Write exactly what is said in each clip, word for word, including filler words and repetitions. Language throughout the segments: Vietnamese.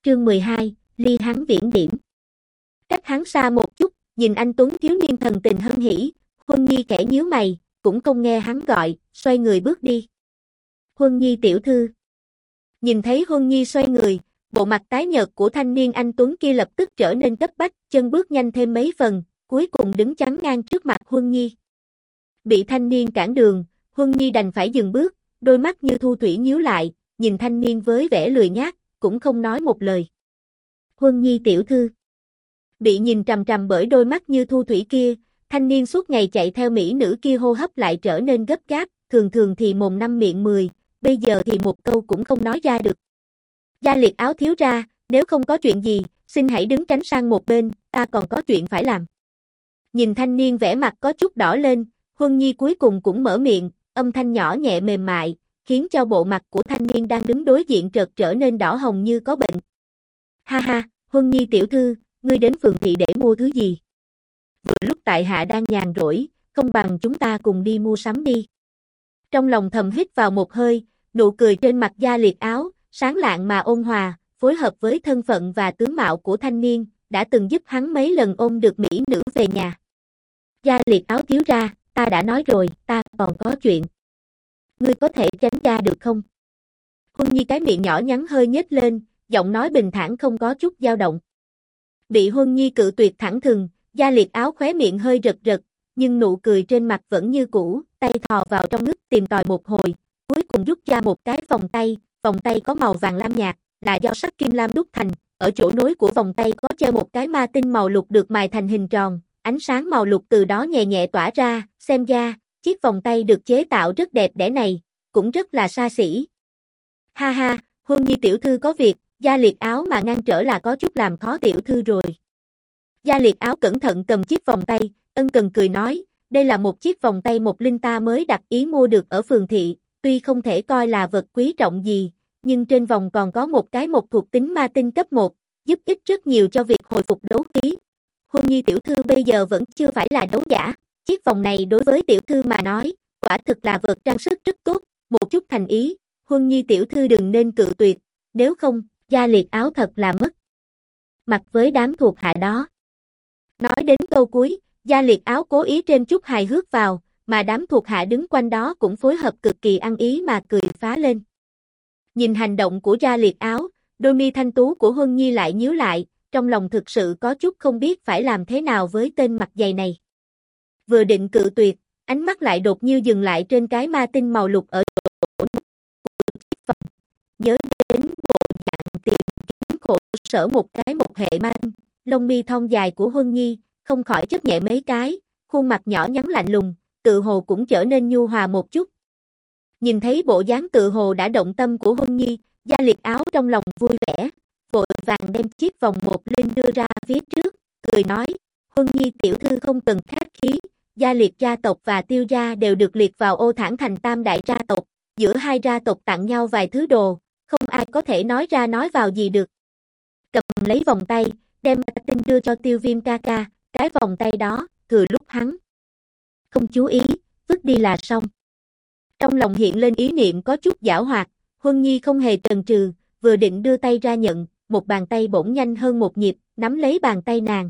Chương mười hai, ly hắn viễn điểm. Cách hắn xa một chút, nhìn anh tuấn thiếu niên thần tình hân hỉ, Huân Nhi khẽ nhíu mày, cũng không nghe hắn gọi, xoay người bước đi. Huân Nhi tiểu thư. Nhìn thấy Huân Nhi xoay người, bộ mặt tái nhợt của thanh niên anh tuấn kia lập tức trở nên cấp bách, chân bước nhanh thêm mấy phần, cuối cùng đứng chắn ngang trước mặt Huân Nhi. Bị thanh niên cản đường, Huân Nhi đành phải dừng bước, đôi mắt như thu thủy nhíu lại, nhìn thanh niên với vẻ lười nhác, cũng không nói một lời. Huân Nhi tiểu thư. Bị nhìn trằm trằm bởi đôi mắt như thu thủy kia, thanh niên suốt ngày chạy theo mỹ nữ kia hô hấp lại trở nên gấp gáp, thường thường thì mồm năm miệng mười, bây giờ thì một câu cũng không nói ra được. Gia Liệt áo thiếu ra, nếu không có chuyện gì, xin hãy đứng tránh sang một bên, ta còn có chuyện phải làm. Nhìn thanh niên vẻ mặt có chút đỏ lên, Huân Nhi cuối cùng cũng mở miệng, âm thanh nhỏ nhẹ mềm mại, khiến cho bộ mặt của thanh niên đang đứng đối diện chợt trở nên đỏ hồng như có bệnh. Ha ha, Huân Nhi tiểu thư, ngươi đến phường thị để mua thứ gì? Vừa lúc tại hạ đang nhàn rỗi, không bằng chúng ta cùng đi mua sắm đi. Trong lòng thầm hít vào một hơi, nụ cười trên mặt Gia Liệt áo, sáng lạng mà ôn hòa, phối hợp với thân phận và tướng mạo của thanh niên, đã từng giúp hắn mấy lần ôm được mỹ nữ về nhà. Gia Liệt áo thiếu ra, ta đã nói rồi, ta còn có chuyện. Ngươi có thể tránh ra được không? Huân Nhi cái miệng nhỏ nhắn hơi nhếch lên, giọng nói bình thản không có chút dao động. Bị Huân Nhi cự tuyệt thẳng thừng, Gia Liệt áo khóe miệng hơi rật rật, nhưng nụ cười trên mặt vẫn như cũ, tay thò vào trong ngực tìm tòi một hồi, cuối cùng rút ra một cái vòng tay, vòng tay có màu vàng lam nhạt, là do sắt kim lam đúc thành, ở chỗ nối của vòng tay có treo một cái ma tinh màu lục được mài thành hình tròn, ánh sáng màu lục từ đó nhẹ nhẹ tỏa ra, xem ra, chiếc vòng tay được chế tạo rất đẹp đẽ này, cũng rất là xa xỉ. Ha ha, Huân Nhi tiểu thư có việc, Gia Liệt áo mà ngăn trở là có chút làm khó tiểu thư rồi. Gia Liệt áo cẩn thận cầm chiếc vòng tay, ân cần cười nói, đây là một chiếc vòng tay một linh ta mới đặt ý mua được ở phường thị, tuy không thể coi là vật quý trọng gì, nhưng trên vòng còn có một cái một thuộc tính ma tinh cấp một, giúp ích rất nhiều cho việc hồi phục đấu khí. Huân Nhi tiểu thư bây giờ vẫn chưa phải là đấu giả, chiếc vòng này đối với tiểu thư mà nói, quả thực là vật trang sức rất tốt, một chút thành ý, Huân Nhi tiểu thư đừng nên cự tuyệt, nếu không, Gia Liệt áo thật là mất mặt với đám thuộc hạ đó. Nói đến câu cuối, Gia Liệt áo cố ý thêm chút hài hước vào, mà đám thuộc hạ đứng quanh đó cũng phối hợp cực kỳ ăn ý mà cười phá lên. Nhìn hành động của Gia Liệt áo, đôi mi thanh tú của Huân Nhi lại nhíu lại, trong lòng thực sự có chút không biết phải làm thế nào với tên mặt dày này. Vừa định cự tuyệt, ánh mắt lại đột nhiên dừng lại trên cái ma tinh màu lục ở chỗ chiếc vòng. Nhớ đến bộ dạng tìm kiếm khổ sở một cái một hệ ma tinh, lông mi thon dài của Huân Nhi, không khỏi chớp nhẹ mấy cái, khuôn mặt nhỏ nhắn lạnh lùng, tự hồ cũng trở nên nhu hòa một chút. Nhìn thấy bộ dáng tự hồ đã động tâm của Huân Nhi, Gia Liệt áo trong lòng vui vẻ, vội vàng đem chiếc vòng một linh đưa ra phía trước, cười nói, Huân Nhi tiểu thư không cần khách khí, Gia Liệt gia tộc và Tiêu gia đều được liệt vào ô thản thành tam đại gia tộc, giữa hai gia tộc tặng nhau vài thứ đồ, không ai có thể nói ra nói vào gì được. Cầm lấy vòng tay, đem ma tinh đưa cho Tiêu Viêm ca ca, cái vòng tay đó, thừa lúc hắn không chú ý, vứt đi là xong. Trong lòng hiện lên ý niệm có chút giảo hoạt, Huân Nhi không hề chần chừ, vừa định đưa tay ra nhận, một bàn tay bỗng nhanh hơn một nhịp, nắm lấy bàn tay nàng.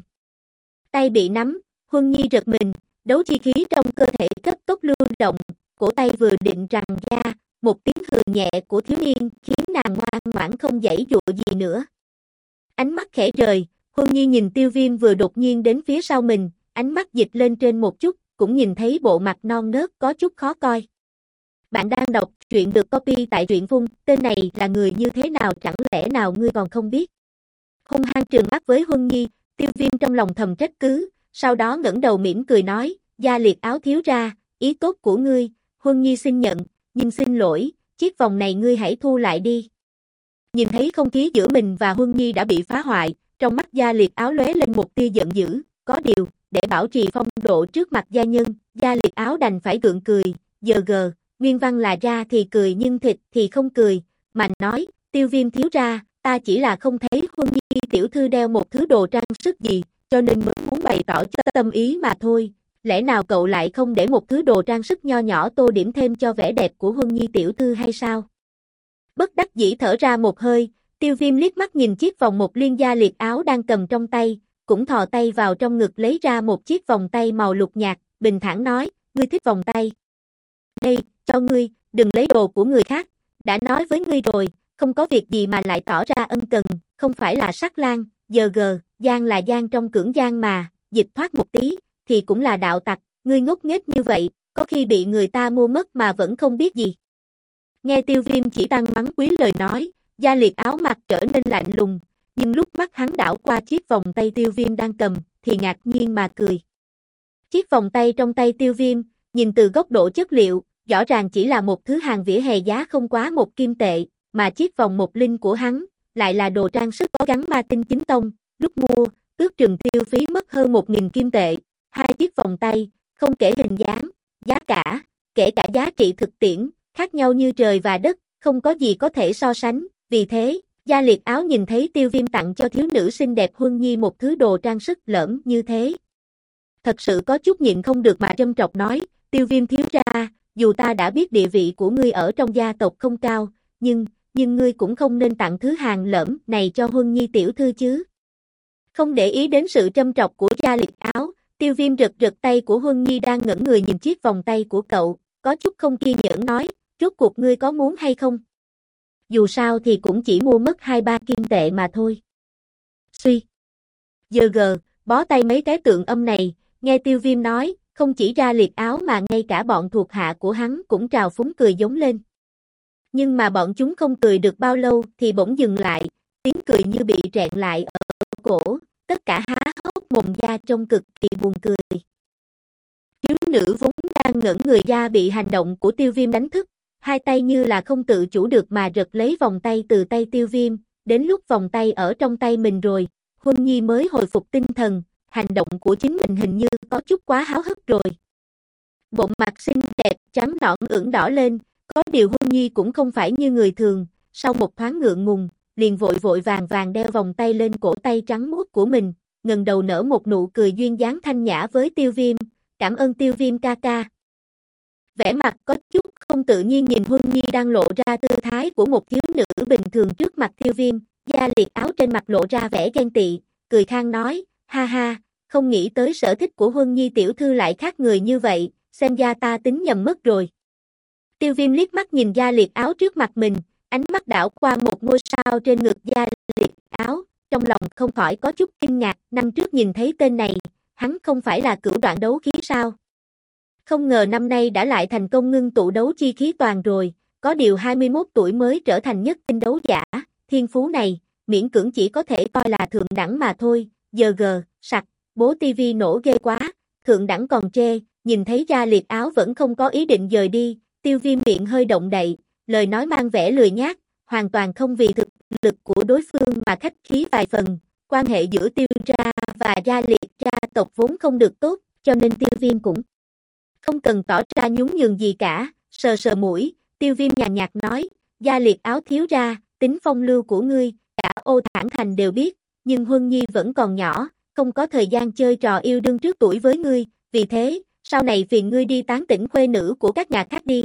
Tay bị nắm, Huân Nhi giật mình, đấu chi khí trong cơ thể cấp tốc lưu động, cổ tay vừa định rằng ra, một tiếng hừ nhẹ của thiếu niên khiến nàng ngoan ngoãn không giãy giụa gì nữa. Ánh mắt khẽ rời, Huân Nhi nhìn Tiêu Viêm vừa đột nhiên đến phía sau mình, ánh mắt dịch lên trên một chút, cũng nhìn thấy bộ mặt non nớt có chút khó coi. Bạn đang đọc truyện được copy tại truyện phun, tên này là người như thế nào chẳng lẽ nào ngươi còn không biết. Hung hăng trừng mắt với Huân Nhi, Tiêu Viêm trong lòng thầm trách cứ, sau đó ngẩng đầu mỉm cười nói, Gia Liệt áo thiếu ra, ý tốt của ngươi, Huân Nhi xin nhận, nhưng xin lỗi, chiếc vòng này ngươi hãy thu lại đi. Nhìn thấy không khí giữa mình và Huân Nhi đã bị phá hoại, trong mắt Gia Liệt áo lóe lên một tia giận dữ, có điều, để bảo trì phong độ trước mặt gia nhân, Gia Liệt áo đành phải gượng cười, giờ gờ, nguyên văn là ra thì cười nhưng thịt thì không cười, mà nói, Tiêu Viêm thiếu ra, ta chỉ là không thấy Huân Nhi tiểu thư đeo một thứ đồ trang sức gì, cho nên mới muốn bày tỏ cho tâm ý mà thôi, lẽ nào cậu lại không để một thứ đồ trang sức nho nhỏ tô điểm thêm cho vẻ đẹp của Huân Nhi tiểu thư hay sao? Bất đắc dĩ thở ra một hơi, Tiêu Viêm liếc mắt nhìn chiếc vòng một liên gia liệt áo đang cầm trong tay, cũng thò tay vào trong ngực lấy ra một chiếc vòng tay màu lục nhạt, bình thản nói, ngươi thích vòng tay. Đây, cho ngươi, đừng lấy đồ của người khác, đã nói với ngươi rồi, không có việc gì mà lại tỏ ra ân cần, không phải là sắc lang, giờ gờ, gian là gian trong cưỡng gian mà, dịch thoát một tí, thì cũng là đạo tặc, ngươi ngốc nghếch như vậy, có khi bị người ta mua mất mà vẫn không biết gì. Nghe Tiêu Viêm chỉ tăng mắng quý lời nói, gia liệt áo mặt trở nên lạnh lùng, nhưng lúc mắt hắn đảo qua chiếc vòng tay Tiêu Viêm đang cầm, thì ngạc nhiên mà cười. Chiếc vòng tay trong tay Tiêu Viêm, nhìn từ góc độ chất liệu, rõ ràng chỉ là một thứ hàng vỉa hè giá không quá một kim tệ, mà chiếc vòng một linh của hắn, lại là đồ trang sức có gắn ma tinh chính tông, lúc mua, ước chừng tiêu phí mất hơn một nghìn kim tệ, hai chiếc vòng tay, không kể hình dáng, giá cả, kể cả giá trị thực tiễn, khác nhau như trời và đất, không có gì có thể so sánh, vì thế, gia liệt áo nhìn thấy Tiêu Viêm tặng cho thiếu nữ xinh đẹp Huân Nhi một thứ đồ trang sức lởm như thế. Thật sự có chút nhịn không được mà châm trọc nói, Tiêu Viêm thiếu ra, dù ta đã biết địa vị của ngươi ở trong gia tộc không cao, nhưng, nhưng ngươi cũng không nên tặng thứ hàng lởm này cho Huân Nhi tiểu thư chứ. Không để ý đến sự châm trọc của gia liệt áo, Tiêu Viêm rực rực tay của Huân Nhi đang ngẩn người nhìn chiếc vòng tay của cậu, có chút không kiên nhẫn nói, rốt cuộc ngươi có muốn hay không? Dù sao thì cũng chỉ mua mất hai ba kim tệ mà thôi. Suy. Giờ gờ, bó tay mấy cái tượng âm này, nghe Tiêu Viêm nói, không chỉ ra liệt áo mà ngay cả bọn thuộc hạ của hắn cũng trào phúng cười giống lên. Nhưng mà bọn chúng không cười được bao lâu thì bỗng dừng lại, tiếng cười như bị rẹn lại ở cổ, tất cả há hốc mồm ra trông cực kỳ buồn cười. Thiếu nữ vốn đang ngẩn người ra bị hành động của Tiêu Viêm đánh thức, hai tay như là không tự chủ được mà giật lấy vòng tay từ tay Tiêu Viêm, đến lúc vòng tay ở trong tay mình rồi, Huân Nhi mới hồi phục tinh thần, hành động của chính mình hình như có chút quá háo hức rồi. Bộ mặt xinh đẹp trắng nõn ửng đỏ lên, có điều Huân Nhi cũng không phải như người thường, sau một thoáng ngượng ngùng, liền vội vội vàng vàng đeo vòng tay lên cổ tay trắng muốt của mình, ngẩng đầu nở một nụ cười duyên dáng thanh nhã với Tiêu Viêm, cảm ơn Tiêu Viêm ca ca. Vẻ mặt có chút không tự nhiên nhìn Huân Nhi đang lộ ra tư thái của một thiếu nữ bình thường trước mặt Tiêu Viêm, gia liệt áo trên mặt lộ ra vẻ ghen tị, cười khang nói, ha ha, không nghĩ tới sở thích của Huân Nhi tiểu thư lại khác người như vậy, xem ra ta tính nhầm mất rồi. Tiêu Viêm liếc mắt nhìn gia liệt áo trước mặt mình, ánh mắt đảo qua một ngôi sao trên ngực gia liệt áo, trong lòng không khỏi có chút kinh ngạc, năm trước nhìn thấy tên này, hắn không phải là cửu đoạn đấu khí sao? Không ngờ năm nay đã lại thành công ngưng tụ đấu chi khí toàn rồi, có điều hai mươi mốt tuổi mới trở thành nhất tinh đấu giả, thiên phú này, miễn cưỡng chỉ có thể coi là thượng đẳng mà thôi, giờ gờ, sặc, bố tivi nổ ghê quá, thượng đẳng còn chê, nhìn thấy gia liệt áo vẫn không có ý định dời đi, Tiêu Viêm miệng hơi động đậy, lời nói mang vẻ lười nhác, hoàn toàn không vì thực lực của đối phương mà khách khí vài phần, quan hệ giữa Tiêu gia và gia liệt gia tộc vốn không được tốt, cho nên Tiêu Viêm cũng không cần tỏ ra nhún nhường gì cả, sờ sờ mũi, Tiêu Viêm nhàn nhạt nói, gia liệt áo thiếu ra, tính phong lưu của ngươi, cả Ô Thản Thành đều biết, nhưng Huân Nhi vẫn còn nhỏ, không có thời gian chơi trò yêu đương trước tuổi với ngươi, vì thế, sau này phiền ngươi đi tán tỉnh khuê nữ của các nhà khác đi.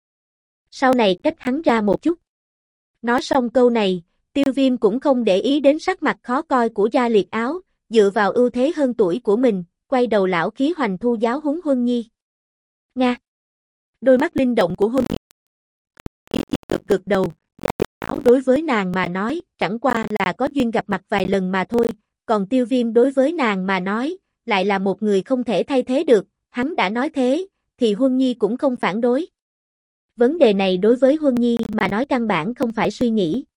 Sau này cách hắn ra một chút. Nói xong câu này, Tiêu Viêm cũng không để ý đến sắc mặt khó coi của gia liệt áo, dựa vào ưu thế hơn tuổi của mình, quay đầu lão khí hoành thu giáo huấn Huân Nhi. Nga. Đôi mắt linh động của Huân Nhi cực cực đầu, gia liệt áo đối với nàng mà nói, chẳng qua là có duyên gặp mặt vài lần mà thôi, còn Tiêu Viêm đối với nàng mà nói, lại là một người không thể thay thế được, hắn đã nói thế, thì Huân Nhi cũng không phản đối. Vấn đề này đối với Huân Nhi mà nói căn bản không phải suy nghĩ.